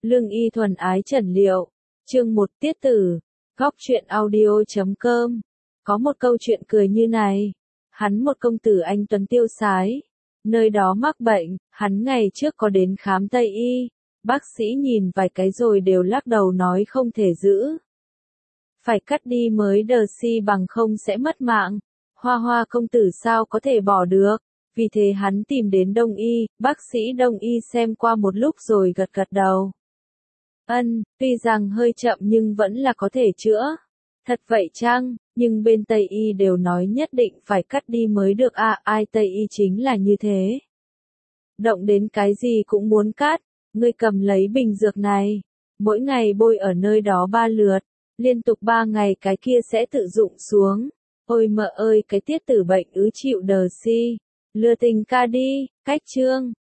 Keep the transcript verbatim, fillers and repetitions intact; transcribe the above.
Lương y thuần ái trần liệu. Chương một tiết tử. Góc truyện audio.com. Có một câu chuyện cười như này. Hắn một công tử anh tuấn tiêu sái. Nơi đó mắc bệnh, hắn ngày trước có đến khám Tây y. Bác sĩ nhìn vài cái rồi đều lắc đầu nói không thể giữ. Phải cắt đi mới đờ si bằng không sẽ mất mạng. Hoa hoa công tử sao có thể bỏ được. Vì thế hắn tìm đến đông y, bác sĩ đông y xem qua một lúc rồi gật gật đầu. Ân, tuy rằng hơi chậm nhưng vẫn là có thể chữa. Thật vậy chăng, nhưng bên Tây y đều nói nhất định phải cắt đi mới được à, ai Tây y chính là như thế. Động đến cái gì cũng muốn cắt, ngươi cầm lấy bình dược này, mỗi ngày bôi ở nơi đó ba lượt, liên tục ba ngày cái kia sẽ tự dụng xuống. Ôi mợ ơi cái tiết tử bệnh ứ chịu đờ si, lừa tình ca đi, cách chương.